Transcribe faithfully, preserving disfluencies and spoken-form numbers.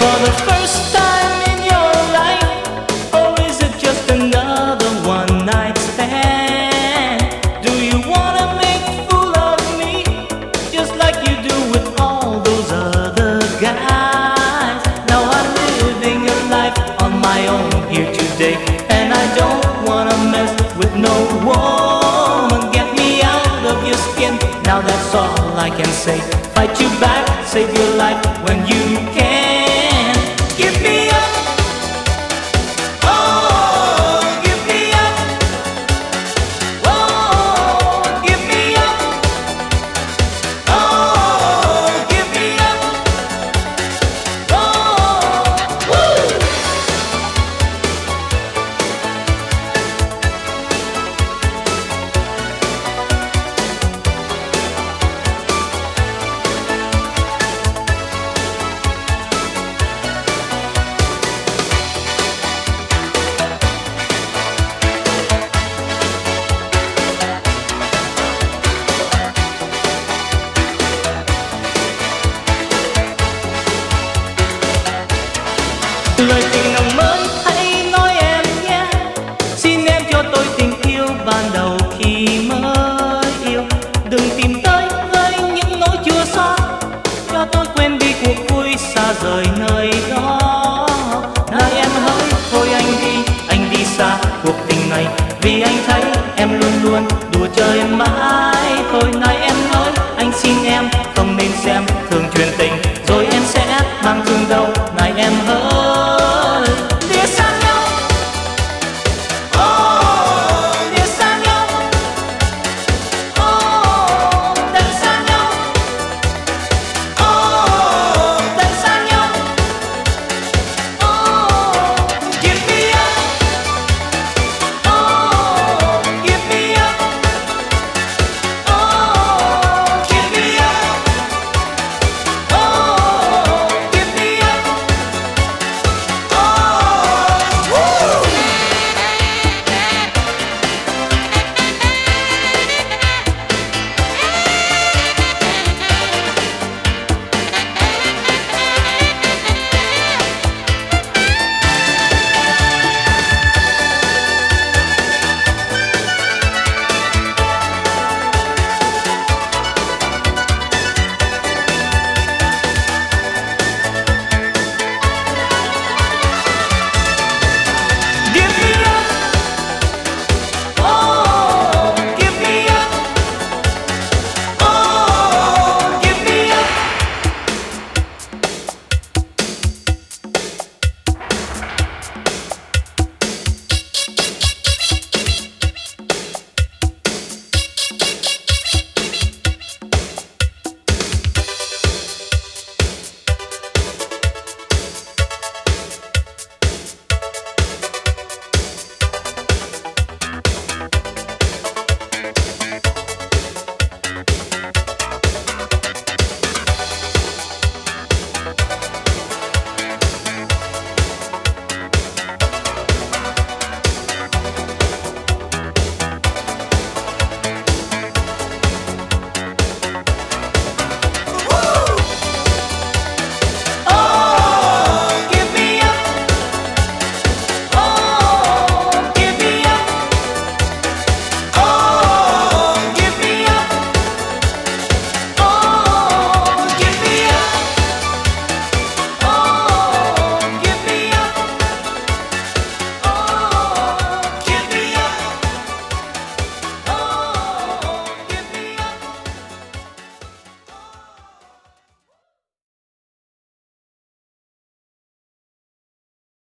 for the first time in your life, or is it just another one night stand? Do you wanna make fool of me, just like you do with all those other guys? Now I'm living a life on my own here today, and I don't wanna mess with no woman. Get me out of your skin, now that's all I can say. Fight you back, save your life when you can. Give me up, oh, give me up, oh, give me up, oh, give me up, oh, woo! Lời tình nào mới hãy nói em nhé, xin em cho tôi tình yêu ban đầu khi mới yêu. Đừng tìm tới với những nỗi chua xót, cho tôi quên đi cuộc vui xa rời nơi